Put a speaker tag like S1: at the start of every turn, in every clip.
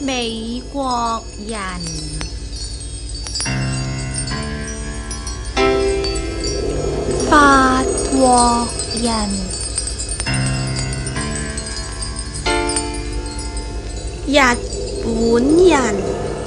S1: 美國人、法國人、日本人、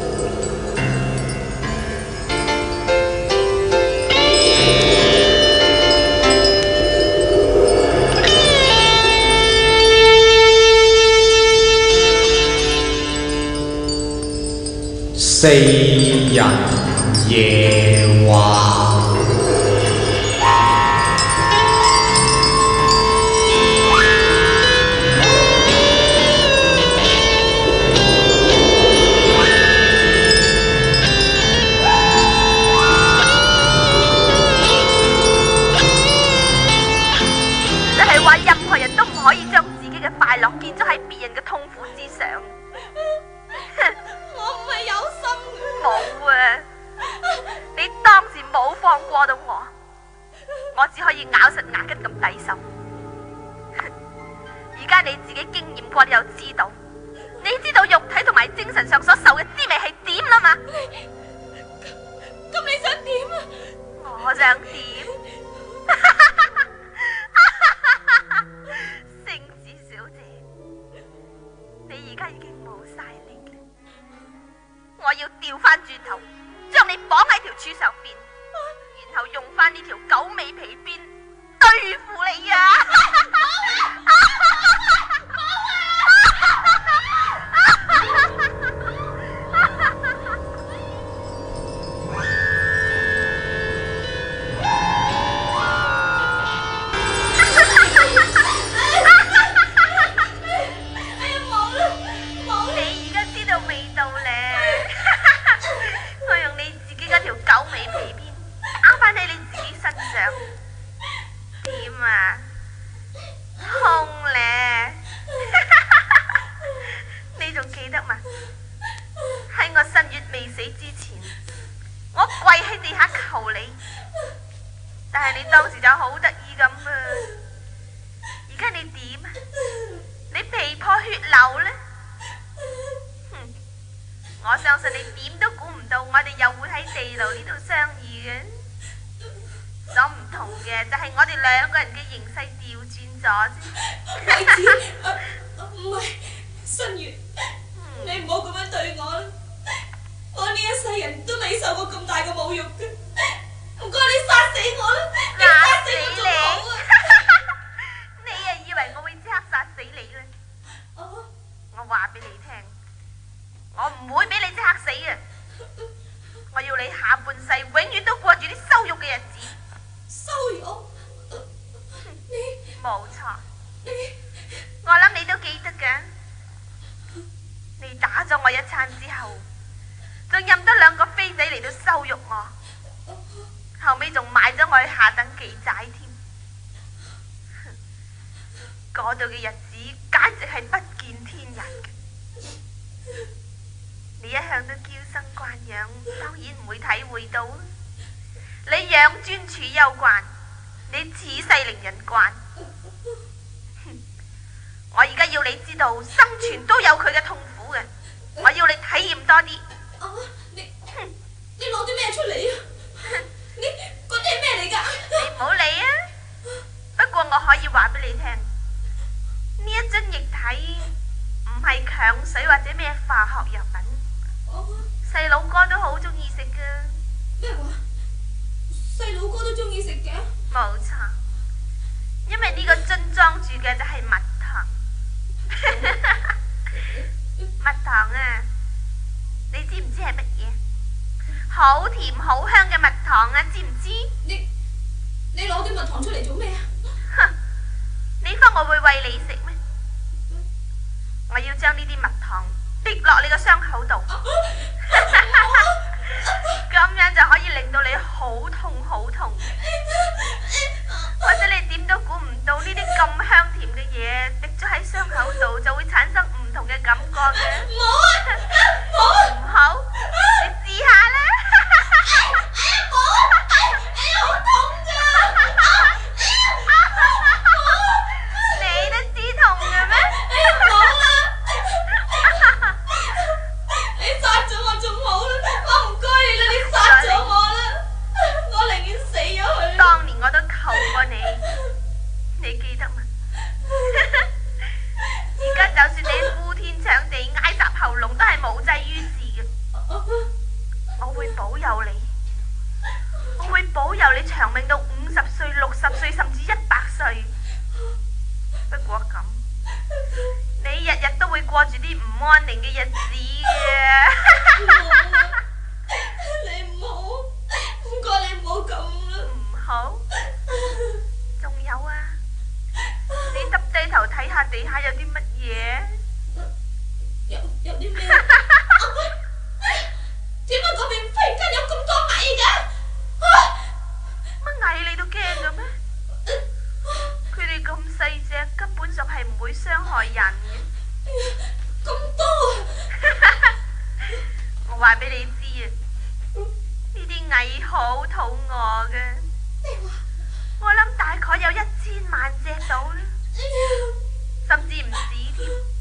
S2: 四人夜話。
S3: 就係話任何人都唔可以將自己嘅快樂建築喺別人嘅痛苦之上。
S4: 我唔係有心嘅。
S3: 冇啊！你當時冇放過到我，我只可以咬實牙根咁抵受。而家你自己經驗過，你就知道，你知道肉體同埋精神上所受嘅滋味係點啦嘛？
S4: 咁你想點啊？
S3: 我想點？星子小姐，你而家已經冇晒力啦，我要調翻轉頭，將你綁喺條柱上邊，然後用翻呢條狗尾皮鞭對付你啊！ 寧嘅日子嘅。
S4: 你唔好，唔該你唔好咁啦。
S3: 唔好，仲有啊，你耷低頭睇下地下有啲乜嘢？
S4: 有啲咩？點解嗰邊忽然間有咁多蟻嘅？
S3: 乜蟻你都驚嘅咩？佢哋咁細隻，根本上係唔會傷害人嘅。
S4: 咁多
S3: 我話俾你知啊，呢啲蟻好肚餓嘅，我諗大概有1000萬隻到啦，甚至唔止添。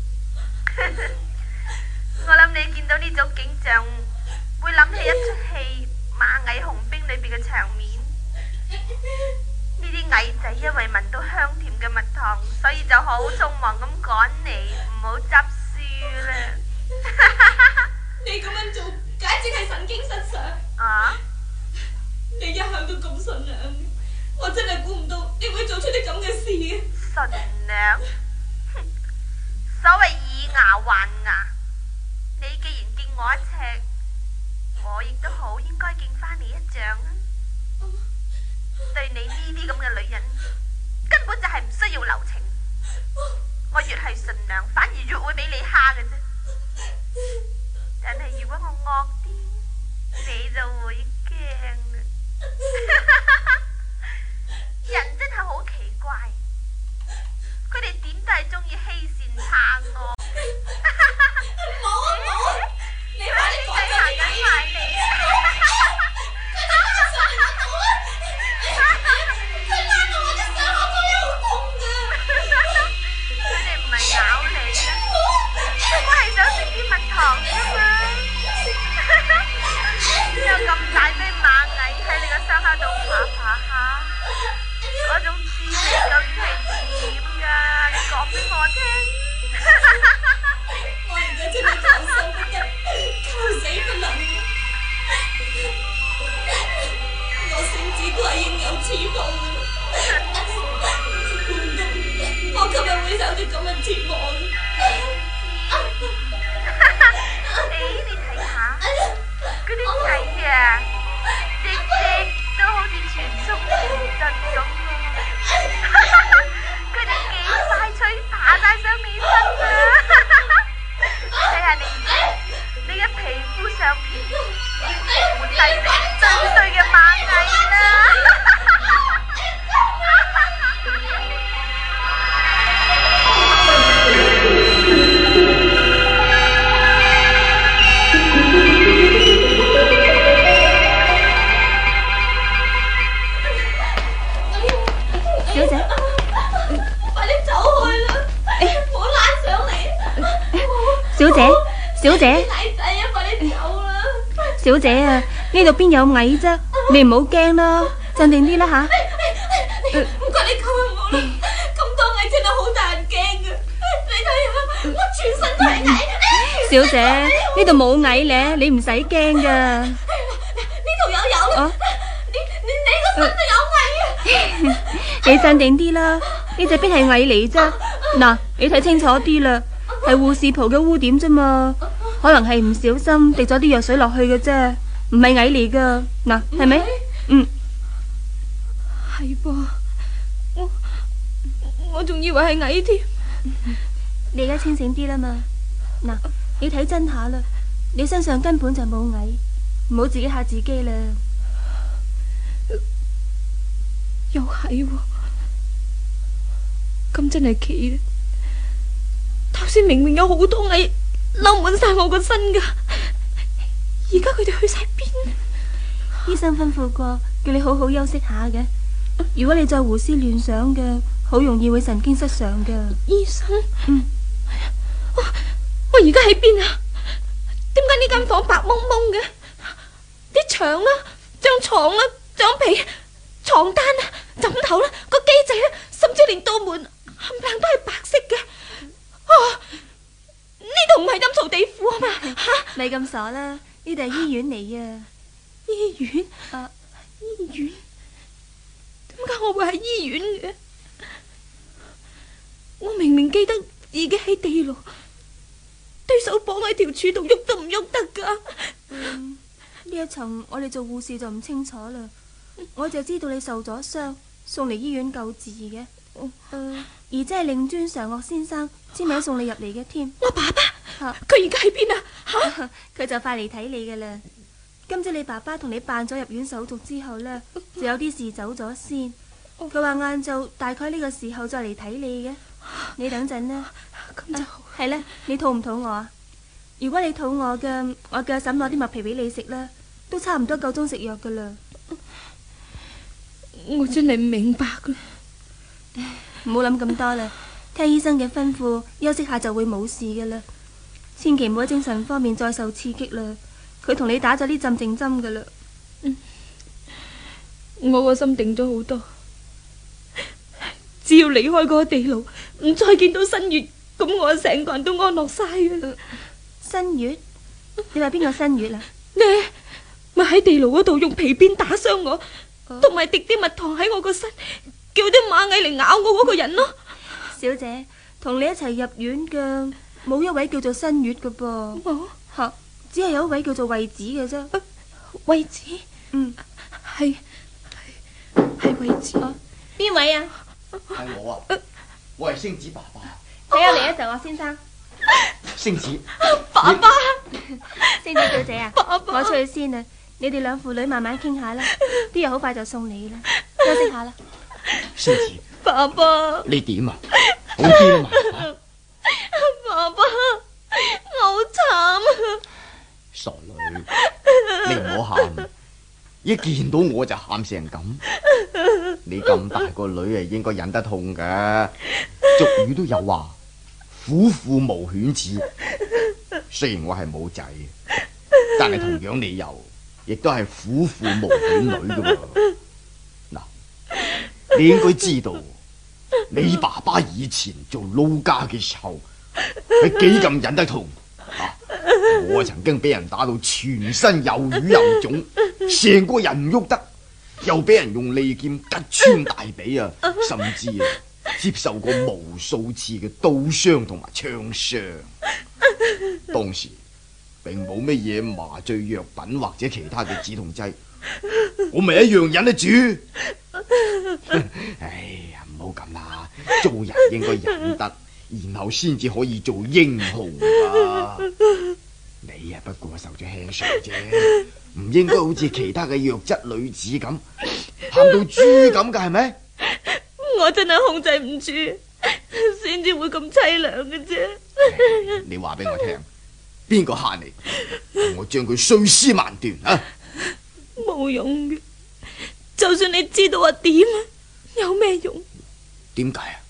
S3: 我諗你見到呢種景象，會諗起一出戲《螞蟻雄兵》裏邊嘅場面。呢啲蟻仔因為聞到香甜嘅蜜糖，所以就好匆忙咁趕嚟，唔好執輸啦。
S4: 你咁樣做，簡直係神經失常。
S3: 啊？
S4: 你一向都咁順良，我真係估唔到你會做出啲咁嘅事嘅。
S3: 順良？哼！所謂以牙還牙，你既然敬我一尺，我亦都好應該敬翻你一丈啊！對你呢啲咁嘅女人，根本就係唔需要留情。我越係順良，反而越會俾你蝦嘅啫。但係如果我惡啲，你就會驚啦。人真係好奇怪，佢哋點都係中意欺善怕惡。
S4: 冇啊冇啊！你快啲改
S3: 行緊
S4: 正你！
S3: 埋嚟啊！咬你啊！我係想食啲蜜糖啫嘛。有咁大堆螞蟻喺你個傷口度爬爬下，嗰種滋味究竟係點噶？你講俾我聽。
S4: 我而家真係求生不得，求死不能。我聖旨都係應有此報嘅。估唔到我今日會受啲咁嘅折磨。
S3: 你睇下嗰啲蟻啊，隻隻都好似全速前進咁喎。佢哋幾快脆爬晒上你身啊！睇下你嘅皮膚上邊已經滿晒成堆堆嘅螞蟻啦！
S1: 小姐，
S4: 快啲走去啦！唔好拉上嚟！
S1: 小姐，小姐，
S4: 大仔啊，快啲走啦！
S1: 小姐啊，呢度邊有蟻啫？你唔好驚啦，鎮定啲啦吓。
S4: 唔該你救下我啦！咁多蟻真係好大人驚嘅，你睇下我全身都係蟻。
S1: 小姐，呢度冇蟻咧，你唔使驚噶。
S4: 呢度有啦！你個身都有蟻啊！
S1: 你鎮定啲啦，呢隻邊係蟻嚟啫。嗱，你睇清楚啲啦，係護士袍嘅污點啫嘛，可能係唔小心滴咗啲藥水落去嘅啫，唔係蟻嚟噶。嗱，係咪？嗯，係噃，我仲以為係蟻添。你而家清醒啲啦嘛。嗱，你睇真下啦，你身上根本就冇蟻，唔好自己嚇自己啦。又係喎，咁真係奇啦！頭先明明有好多蟻摟滿晒我個身噶，而家佢哋去晒邊？醫生吩咐過，叫你好好休息下嘅。如果你再胡思亂想嘅，好容易會神經失常噶。醫生，我而家喺邊啊？點解呢間房白蒙蒙嘅？啲牆啦、張床啦、張被、床單啦、枕頭啦、個機仔啦，甚至連道門冚唪唥都係白色嘅。呢度唔係陰曹地府啊嘛？吓，咪咁傻啦！呢度係醫院嚟啊！醫院？醫院？點解我會喺醫院嘅？我明明記得自己喺地牢，對手綁喺條柱度，喐都唔喐得噶。
S5: 呢一層我哋做護士就唔清楚啦，我就知道你受咗傷，送嚟醫院救治嘅。而且係令尊常岳先生簽名送你入嚟嘅添。
S1: 我爸爸，佢而家喺邊啊？
S5: 佢就快嚟睇你噶啦。今朝你爸爸同你辦咗入院手續之後呢，就有啲事走咗先。佢話晏晝大概呢個時候再嚟睇你嘅。你等陣啦。
S1: 咁就好。
S5: 係呢，你肚唔肚餓啊？如果你肚餓嘅，我叫阿嬸攞啲麥皮俾你食啦，都差唔多夠鐘食藥噶啦。
S1: 我真係唔明白啦。
S5: 唔好諗咁多啦，聽醫生嘅吩咐，休息下就會冇事噶啦。千祈唔好喺精神方面再受刺激啦。佢同你打咗啲鎮靜針噶啦。
S1: 我個心定咗好多，只要離開嗰個地牢，唔再見到新月，咁我成個人都安樂晒噶啦。
S5: 新月？你話邊個新月啊？
S1: 你咪喺地牢嗰度用皮鞭打傷我，同埋滴啲蜜糖喺我個身，叫啲螞蟻嚟咬我嗰個人咯。
S5: 小姐，同你一齊入院嘅冇一位叫做新月嘅噃。吓，只係有一位叫做惠子嘅啫。
S1: 惠子？係惠子。
S5: 邊位啊？
S6: 係我啊，我係星子爸爸。
S5: 睇下嚟啊，就我先生。
S6: 星子，
S1: 爸爸。
S5: 星子小姐啊，
S1: 爸爸，
S5: 我出去先啊，你哋兩父女慢慢傾下啦，啲藥好快就送你啦，休息下啦。
S6: 星子，
S1: 爸爸，
S6: 你點啊？好啲啦嘛？
S1: 爸爸，我好慘啊！
S6: 傻女，你唔好喊，一見到我就喊成咁。你咁大個女係應該忍得痛㗎。俗語都有話，虎父無犬子。雖然我係冇仔，但係同樣你亦都係虎父無犬女㗎。嗱，你應該知道，你爸爸以前做撈家嘅時候係幾咁忍得痛啊！我曾經俾人打到全身又瘀又腫，成個人唔喐得，又俾人用利劍吉穿大髀啊，甚至接受過無數次嘅刀傷同埋槍傷。當時並冇乜嘢麻醉藥品或者其他嘅止痛劑，我咪一樣忍得住。哎呀，唔好咁啦，做人應該忍得，然後先至可以做英雄啊！你啊，不過受咗輕傷啫，唔應該好似其他嘅弱質女子咁喊到豬咁噶，係咪？
S1: 我真係控制唔住，先至會咁凄涼嘅啫。
S6: 你話俾我聽，邊個嚇你？我將佢碎屍萬段啊！
S1: 冇用嘅，就算你知道我點，有咩用？
S6: 點解啊？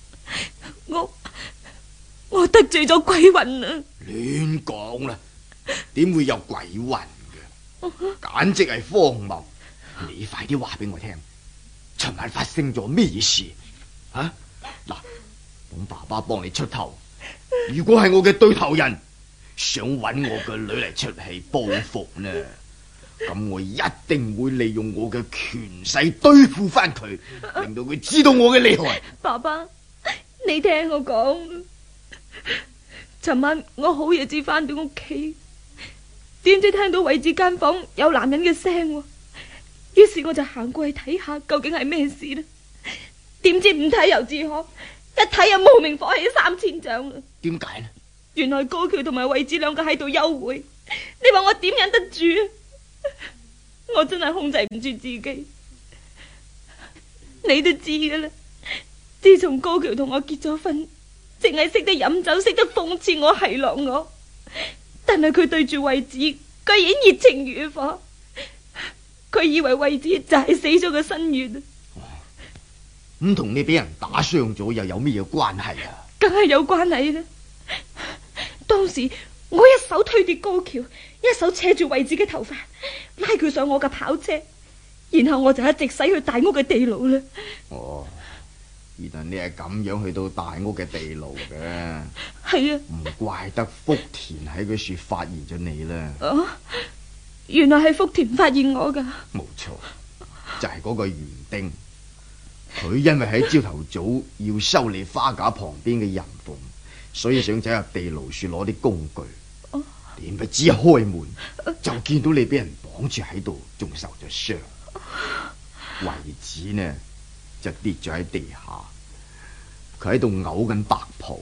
S1: 我得罪咗鬼魂啊！
S6: 亂講啦，點會有鬼魂嘅？簡直係荒謬！你快啲話俾我聽，尋晚發生咗咩事啊？嗱，等爸爸幫你出頭。如果係我嘅對頭人想揾我個女嚟出氣報復呢，咁我一定會利用我嘅權勢對付翻佢，令到佢知道我嘅厲害。
S1: 爸爸，你聽我講，尋晚我好夜至翻到屋企，點知聽到位置間房有男人嘅聲，於是我就行過去睇下究竟係咩事呢？點知唔睇猶自可，一睇又無名火起3000丈啦！
S6: 點解呢？
S1: 原來高橋同埋惠子兩個喺度幽會，你話我點忍得住啊？我真係控制唔住自己，你都知噶啦。自從高橋同我結咗婚，淨係識得飲酒，識得諷刺我，奚落我，但係佢對住惠子居然熱情如火，佢以為惠子就係死咗個新月。
S6: 咁同你俾人打傷咗又有咩嘢關係啊？
S1: 梗係有關係啦！當時我一手推跌高橋，一手扯住惠子嘅頭髮，拉佢上我嘅跑車，然後我就一直駛去大屋嘅地牢啦。
S6: 哦，原來你係咁樣去到大屋嘅地牢嘅。
S1: 係啊，
S6: 唔怪得福田喺佢處發現咗你啦。
S1: 哦，原來係福田發現我噶。
S6: 冇錯，就係嗰個園丁。佢因為喺朝頭早要修理花架旁邊嘅人縫，所以想走入地牢處攞啲工具。 點不知一開門就見到你俾人綁住喺度，仲受咗傷。惠子呢就跌咗喺地下，佢喺度嘔緊白泡。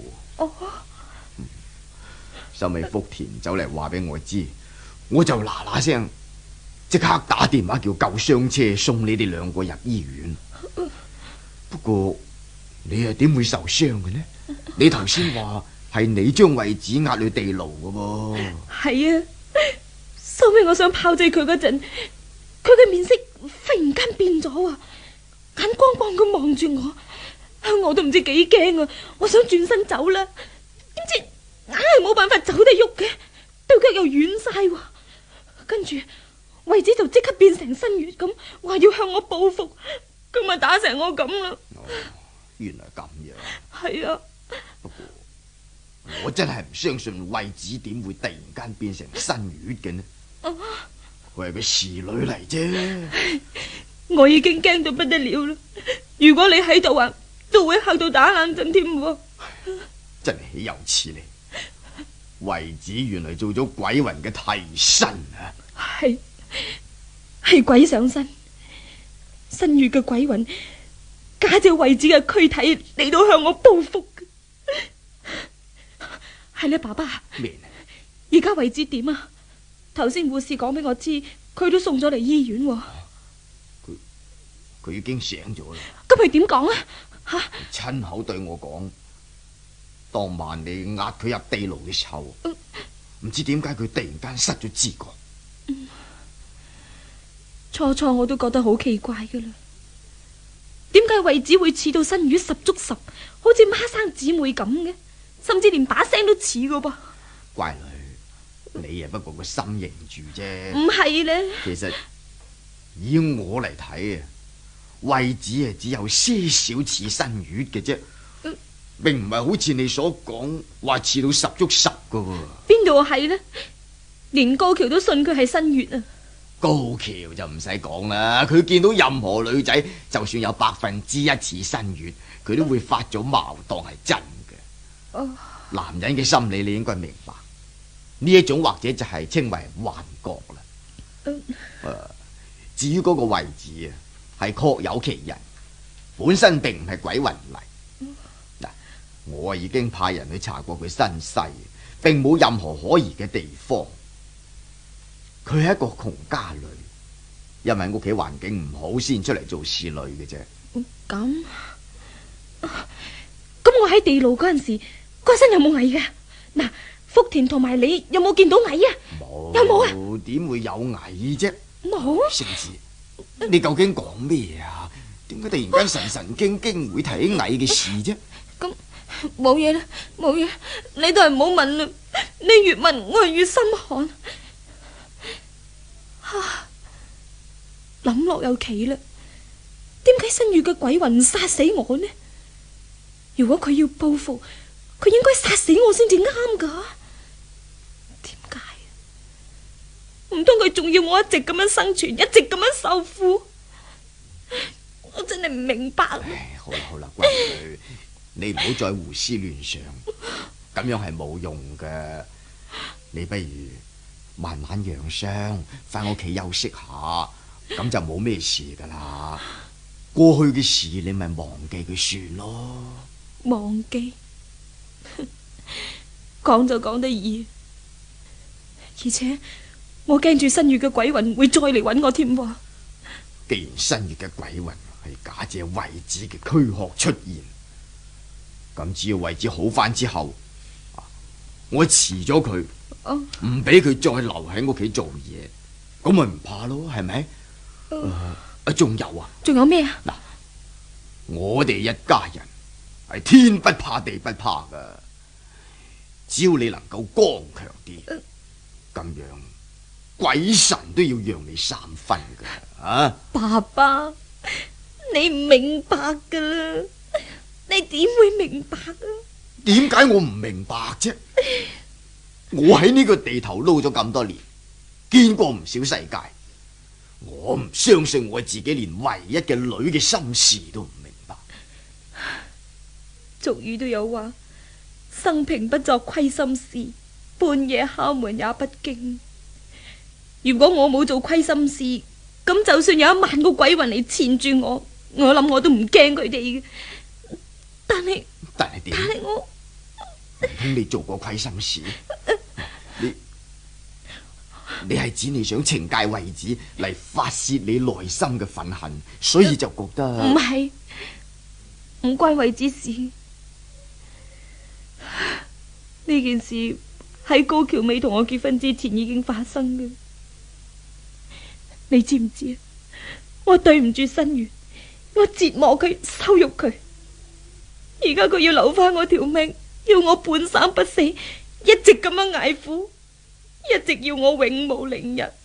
S6: 收尾福田走嚟話俾我知，我就嗱嗱聲即刻打電話叫救傷車送你哋兩個入醫院。不過你又點會受傷嘅呢？你頭先話係你將惠子押去地牢嘅噃。
S1: 係啊，收尾我想炮製佢嗰陣，佢嘅面色忽然間變咗啊，眼光光咁望住我都唔知幾驚啊！我想轉身走啦，點知硬係冇辦法走得喐嘅，對腳又軟晒。跟住惠子就即刻變成新月咁，話要向我報復，咁咪打成我咁啦。
S6: 原來咁樣。
S1: 係啊。
S6: 不過我真係唔相信惠子點會突然間變成新月嘅呢？佢係個侍女嚟啫。
S1: 我已經驚到不得了啦！如果你喺度啊，都會嚇到打冷震添。
S6: 真係豈有此理！惠子原來做咗鬼魂嘅替身啊！
S1: 係鬼上身，新月嘅鬼魂假借惠子嘅軀體嚟到向我報復。係咧，爸爸。
S6: 咩？
S1: 而家惠子點啊？頭先護士講俾我知，佢都送咗嚟醫院。
S6: 佢已經醒咗啦。
S1: 咁佢點講啊？
S6: 佢親口對我講，當晚你押佢入地牢嘅時候，唔知點解佢突然間失咗知覺。
S1: 初我都覺得好奇怪噶啦，點解惠子會似到新月十足十，好似孖生姊妹咁嘅，甚至連把聲都似噶噃。
S6: 乖女，你啊不過個心認住啫。
S1: 唔係咧。
S6: 其實以我嚟睇啊，惠子啊只有些少似新月嘅啫，並唔係好似你所講話似到十足十噶喎。
S1: 邊度係呢？連高橋都信佢係新月啊！
S6: 高橋就唔使講啦，佢見到任何女仔，就算有1%似新月，佢都會發咗矛當係真嘅。男人嘅心理你應該明白，呢一種或者就係稱為幻覺啦。至於嗰個惠子啊，係確有其人，本身並唔係鬼魂嚟。嗱，我已經派人去查過佢身世，並冇任何可疑嘅地方。佢係一個窮家女，因為屋企環境唔好，先出嚟做侍女嘅啫。
S1: 咁我喺地牢嗰陣時，個身有冇蟻嘅？嗱，福田同埋你有冇見到蟻啊？
S6: 冇。
S1: 有冇啊？
S6: 點會有蟻啫？
S1: 冇。
S6: 聖子，你究竟講咩啊？點解突然間神神經經會提起蟻嘅事啫？
S1: 咁冇嘢啦，冇嘢，你都係唔好問啦。你越問我係越心寒。諗落又奇啦，點解新月嘅鬼魂唔殺死我呢？如果佢要報復，佢應該殺死我先至啱噶。點解？唔通佢仲要我一直咁樣生存，一直咁樣受苦？我真係唔明白。
S6: 好啦，乖女，你唔好再胡思亂想，咁樣係冇用嘅。你不如慢慢養傷，翻屋企休息下，咁就冇咩事噶啦。過去嘅事你咪忘記佢算咯。
S1: 忘記？講就講得易，而且我驚住新月嘅鬼魂會再嚟揾我添。
S6: 既然新月嘅鬼魂係假借惠子嘅軀殼出現，咁只要惠子好翻之後，我辭咗佢，唔俾佢再留喺屋企做嘢，咁咪唔怕咯，係咪？仲有啊？
S1: 仲有咩啊？
S6: 嗱，我哋一家人係天不怕地不怕噶，只要你能夠剛強啲，咁樣鬼神都要讓你3分噶啊！
S1: 爸爸，你唔明白噶啦，你點會明白啊？
S6: 點解我唔明白啫？我喺呢個地頭撈咗咁多年，見過唔少世界，我唔相信我自己連唯一嘅女嘅心事都唔明白。
S1: 俗語都有話，生平不作虧心事， 半夜敲門也不驚。如果我冇做虧心事，咁就算有10000個鬼魂嚟纏住我諗我都唔驚佢哋嘅。但係
S6: 點？
S1: 我
S6: 唔通你做過虧心事？你係指你想懲戒惠子嚟發洩你內心嘅憤恨，所以就覺得
S1: 唔係，唔關惠子事。呢件事喺高橋美同我結婚之前已經發生嘅。你知唔知啊？我對唔住新元，我折磨佢，羞辱佢。而家佢要留翻我條命，要我半生不死，一直咁樣捱苦，一直要我永無寧日。